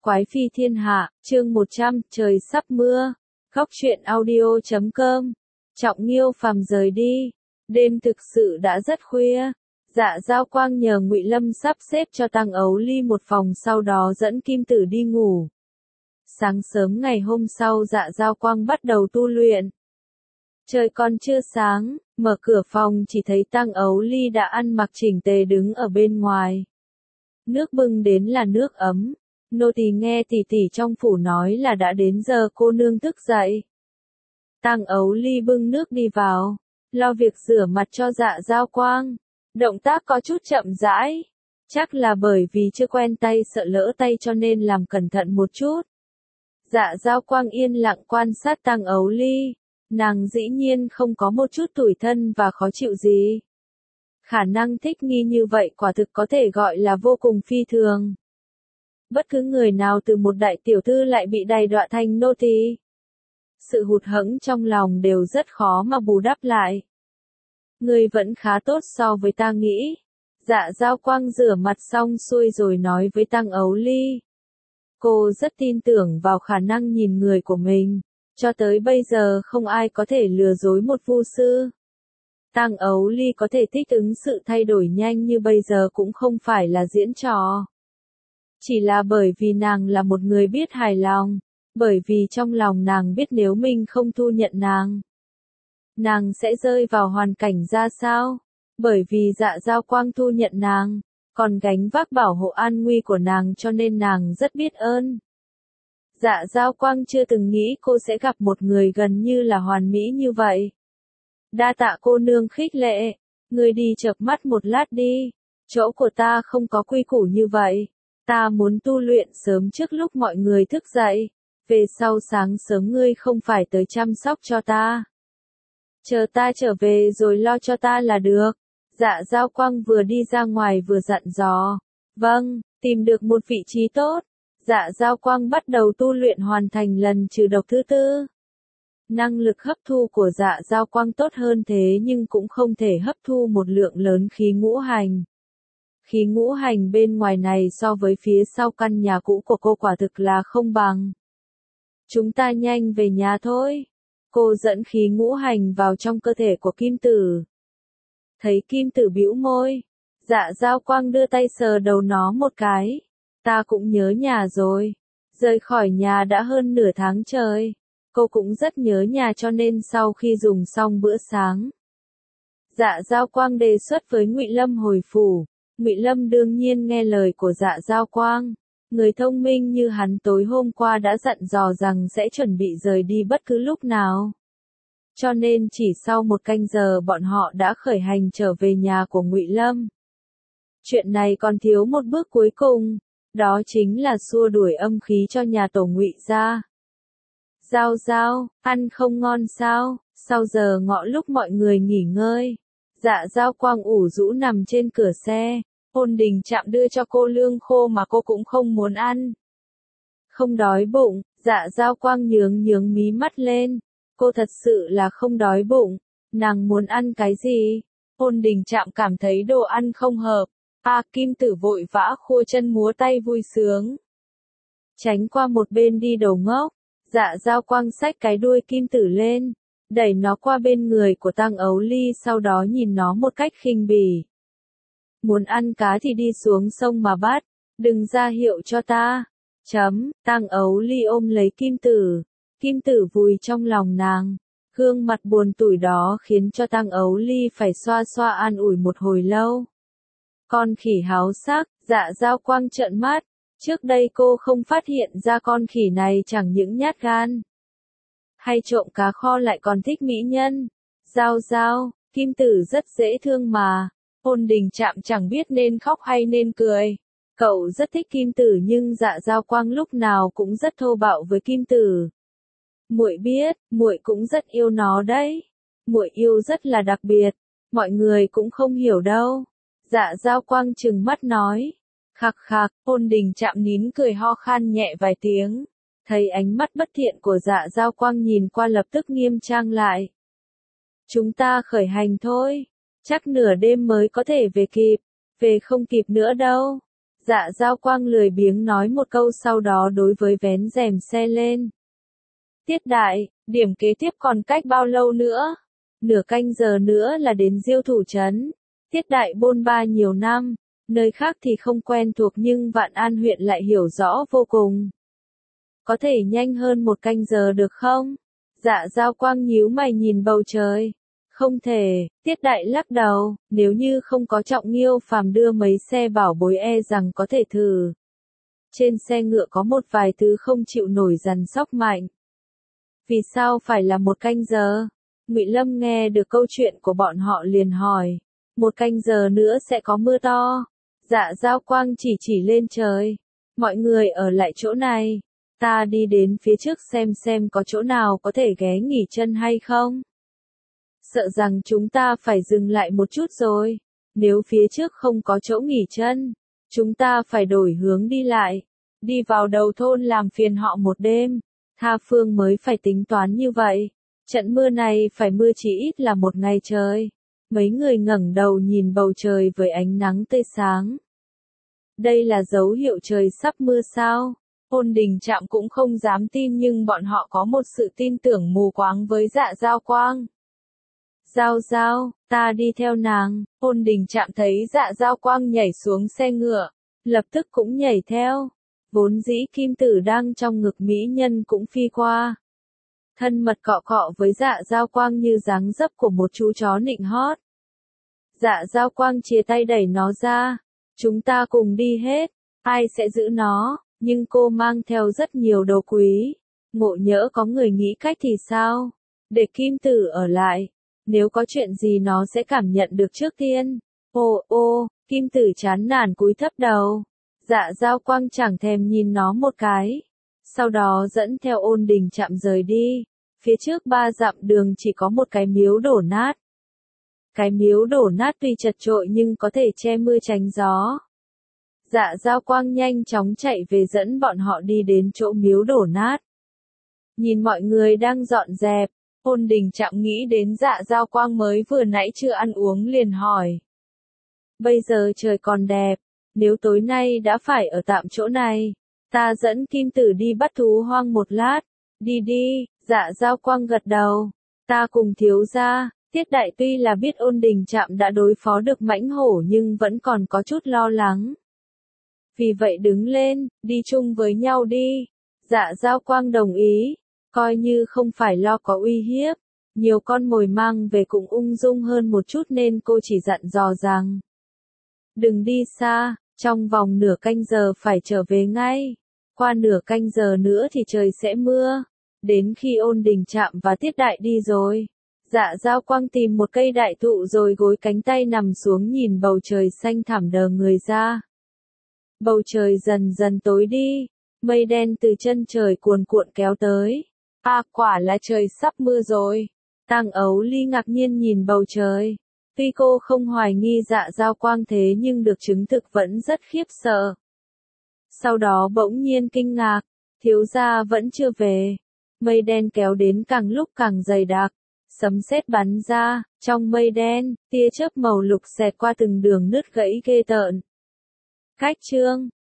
Quái phi thiên hạ, chương 100, trời sắp mưa. Góc truyện audio.com. Trọng Nghiêu Phàm rời đi. Đêm thực sự đã rất khuya. Dạ Giao Quang nhờ Ngụy Lâm sắp xếp cho Tăng Ấu Ly một phòng, sau đó dẫn Kim Tử đi ngủ. Sáng sớm ngày hôm sau Dạ Giao Quang bắt đầu tu luyện. Trời còn chưa sáng, mở cửa phòng chỉ thấy Tăng Ấu Ly đã ăn mặc chỉnh tề đứng ở bên ngoài. Nước bưng đến là nước ấm. Nô tỳ nghe tỷ tỷ trong phủ nói là đã đến giờ cô nương thức dậy. Tăng Ấu Ly bưng nước đi vào, lo việc rửa mặt cho Dạ Giao Quang. Động tác có chút chậm rãi, chắc là bởi vì chưa quen tay sợ lỡ tay cho nên làm cẩn thận một chút. Dạ Giao Quang yên lặng quan sát Tăng Ấu Ly, nàng dĩ nhiên không có một chút tủi thân và khó chịu gì. Khả năng thích nghi như vậy quả thực có thể gọi là vô cùng phi thường. Bất cứ người nào từ một đại tiểu thư lại bị đày đọa thành nô tỳ, sự hụt hẫng trong lòng đều rất khó mà bù đắp lại. Người vẫn khá tốt so với ta nghĩ. Dạ Giao Quang rửa mặt xong xuôi rồi nói với Tăng Ấu Ly. Cô rất tin tưởng vào khả năng nhìn người của mình. Cho tới bây giờ không ai có thể lừa dối một vu sư. Tăng Ấu Ly có thể thích ứng sự thay đổi nhanh như bây giờ cũng không phải là diễn trò. Chỉ là bởi vì nàng là một người biết hài lòng, bởi vì trong lòng nàng biết nếu mình không thu nhận nàng sẽ rơi vào hoàn cảnh ra sao, bởi vì Dạ Giao Quang thu nhận nàng, còn gánh vác bảo hộ an nguy của nàng cho nên nàng rất biết ơn. Dạ Giao Quang chưa từng nghĩ cô sẽ gặp một người gần như là hoàn mỹ như vậy. Đa tạ cô nương khích lệ, người đi chợp mắt một lát đi, chỗ của ta không có quy củ như vậy. Ta muốn tu luyện sớm trước lúc mọi người thức dậy, về sau sáng sớm ngươi không phải tới chăm sóc cho ta. Chờ ta trở về rồi lo cho ta là được. Dạ Giao Quang vừa đi ra ngoài vừa dặn dò. Vâng, tìm được một vị trí tốt. Dạ Giao Quang bắt đầu tu luyện hoàn thành lần trừ độc thứ tư. Năng lực hấp thu của Dạ Giao Quang tốt hơn thế nhưng cũng không thể hấp thu một lượng lớn khí ngũ hành. Khí ngũ hành bên ngoài này so với phía sau căn nhà cũ của cô quả thực là không bằng. Chúng ta nhanh về nhà thôi. Cô dẫn khí ngũ hành vào trong cơ thể của Kim Tử. Thấy Kim Tử bĩu môi, Dạ Giao Quang đưa tay sờ đầu nó một cái. Ta cũng nhớ nhà rồi. Rời khỏi nhà đã hơn nửa tháng trời. Cô cũng rất nhớ nhà cho nên sau khi dùng xong bữa sáng, Dạ Giao Quang đề xuất với Ngụy Lâm hồi phủ. Ngụy Lâm đương nhiên nghe lời của Dạ Giao Quang. Người thông minh như hắn tối hôm qua đã dặn dò rằng sẽ chuẩn bị rời đi bất cứ lúc nào. Cho nên chỉ sau một canh giờ bọn họ đã khởi hành trở về nhà của Ngụy Lâm. Chuyện này còn thiếu một bước cuối cùng, đó chính là xua đuổi âm khí cho nhà tổ Ngụy gia. Giao Giao, ăn không ngon sao? Sau giờ ngọ lúc mọi người nghỉ ngơi, Dạ Giao Quang ủ rũ nằm trên cửa xe. Ôn Đình Trạm đưa cho cô lương khô mà cô cũng không muốn ăn. Không đói bụng, Dạ Giao Quang nhướng mí mắt lên. Cô thật sự là không đói bụng. Nàng muốn ăn cái gì? Ôn Đình Trạm cảm thấy đồ ăn không hợp. Kim Tử vội vã khua chân múa tay vui sướng. Tránh qua một bên đi đầu ngốc. Dạ Giao Quang xách cái đuôi Kim Tử lên, đẩy nó qua bên người của Tăng Ấu Ly, sau đó nhìn nó một cách khinh bỉ. Muốn ăn cá thì đi xuống sông mà bắt, đừng ra hiệu cho ta. Tăng Ấu Ly ôm lấy Kim Tử. Kim Tử vùi trong lòng nàng. Gương mặt buồn tủi đó khiến cho Tăng Ấu Ly phải xoa xoa an ủi một hồi lâu. Con khỉ háo sắc, Dạ Giao Quang trợn mắt. Trước đây cô không phát hiện ra con khỉ này chẳng những nhát gan hay trộm cá kho lại còn thích mỹ nhân. Giao Giao, Kim Tử rất dễ thương mà. Ôn Đình Trạm chẳng biết nên khóc hay nên cười. Cậu rất thích Kim Tử nhưng Dạ Giao Quang lúc nào cũng rất thô bạo với Kim Tử. Muội biết, muội cũng rất yêu nó đấy. Muội yêu rất là đặc biệt, mọi người cũng không hiểu đâu. Dạ Giao Quang trừng mắt nói. Khạc khạc, Ôn Đình Trạm nín cười ho khan nhẹ vài tiếng. Thấy ánh mắt bất thiện của Dạ Giao Quang nhìn qua lập tức nghiêm trang lại. Chúng ta khởi hành thôi. Chắc nửa đêm mới có thể về kịp. Về không kịp nữa đâu. Dạ Giao Quang lười biếng nói một câu sau đó đối với vén rèm xe lên. Tiết đại, điểm kế tiếp còn cách bao lâu nữa? Nửa canh giờ nữa là đến Diêu Thủ trấn. Tiết đại bôn ba nhiều năm, nơi khác thì không quen thuộc nhưng Vạn An huyện lại hiểu rõ vô cùng. Có thể nhanh hơn một canh giờ được không? Dạ Giao Quang nhíu mày nhìn bầu trời. Không thể, Tiết đại lắc đầu, nếu như không có Trọng Nghiêu Phàm đưa mấy xe bảo bối e rằng có thể thử. Trên xe ngựa có một vài thứ không chịu nổi dằn sóc mạnh. Vì sao phải là một canh giờ? Ngụy Lâm nghe được câu chuyện của bọn họ liền hỏi. Một canh giờ nữa sẽ có mưa to. Dạ Giao Quang chỉ lên trời. Mọi người ở lại chỗ này. Ta đi đến phía trước xem có chỗ nào có thể ghé nghỉ chân hay không. Sợ rằng chúng ta phải dừng lại một chút rồi. Nếu phía trước không có chỗ nghỉ chân, chúng ta phải đổi hướng đi lại. Đi vào đầu thôn làm phiền họ một đêm. Tha Phương mới phải tính toán như vậy. Trận mưa này phải mưa chỉ ít là một ngày trời. Mấy người ngẩng đầu nhìn bầu trời với ánh nắng tươi sáng. Đây là dấu hiệu trời sắp mưa sao? Ôn Đình Trạm cũng không dám tin nhưng bọn họ có một sự tin tưởng mù quáng với Dạ Giao Quang. Giao Giao, ta đi theo nàng. Ôn Đình Trạm thấy Dạ Giao Quang nhảy xuống xe ngựa, lập tức cũng nhảy theo. Vốn dĩ kim tử đang trong ngực mỹ nhân cũng phi qua. Thân mật cọ cọ với Dạ Giao Quang như dáng dấp của một chú chó nịnh hót. Dạ Giao Quang chia tay đẩy nó ra. Chúng ta cùng đi hết. Ai sẽ giữ nó? Nhưng cô mang theo rất nhiều đồ quý. Ngộ nhỡ có người nghĩ cách thì sao? Để kim tử ở lại. Nếu có chuyện gì nó sẽ cảm nhận được trước tiên. Ô, kim tử chán nản cúi thấp đầu. Dạ Giao Quang chẳng thèm nhìn nó một cái. Sau đó dẫn theo Ôn Đình Trạm rời đi. Phía trước 3 dặm đường chỉ có một cái miếu đổ nát. Cái miếu đổ nát tuy chật chội nhưng có thể che mưa tránh gió. Dạ Giao Quang nhanh chóng chạy về dẫn bọn họ đi đến chỗ miếu đổ nát. Nhìn mọi người đang dọn dẹp, Ôn Đình Trạm nghĩ đến Dạ Giao Quang mới vừa nãy chưa ăn uống liền hỏi. Bây giờ trời còn đẹp, nếu tối nay đã phải ở tạm chỗ này, ta dẫn kim tử đi bắt thú hoang một lát. Đi, Dạ Giao Quang gật đầu. Ta cùng thiếu gia. Tiết đại tuy là biết Ôn Đình Trạm đã đối phó được mãnh hổ nhưng vẫn còn có chút lo lắng. Vì vậy đứng lên, đi chung với nhau đi. Dạ Giao Quang đồng ý, coi như không phải lo có uy hiếp. Nhiều con mồi mang về cũng ung dung hơn một chút nên cô chỉ dặn dò rằng. Đừng đi xa, trong vòng nửa canh giờ phải trở về ngay. Qua nửa canh giờ nữa thì trời sẽ mưa. Đến khi Ôn Đình Trạm và Tiết đại đi rồi. Dạ Giao Quang tìm một cây đại thụ rồi gối cánh tay nằm xuống nhìn bầu trời xanh thẳm đờ người ra. Bầu trời dần dần tối đi, mây đen từ chân trời cuồn cuộn kéo tới. Quả là trời sắp mưa rồi. Tang Ấu Ly ngạc nhiên nhìn bầu trời. Tuy cô không hoài nghi Dạ Giao Quang thế nhưng được chứng thực vẫn rất khiếp sợ. Sau đó bỗng nhiên kinh ngạc, thiếu gia vẫn chưa về. Mây đen kéo đến càng lúc càng dày đặc. Sấm sét bắn ra, trong mây đen, tia chớp màu lục xẹt qua từng đường nứt gãy ghê tợn. Cách chương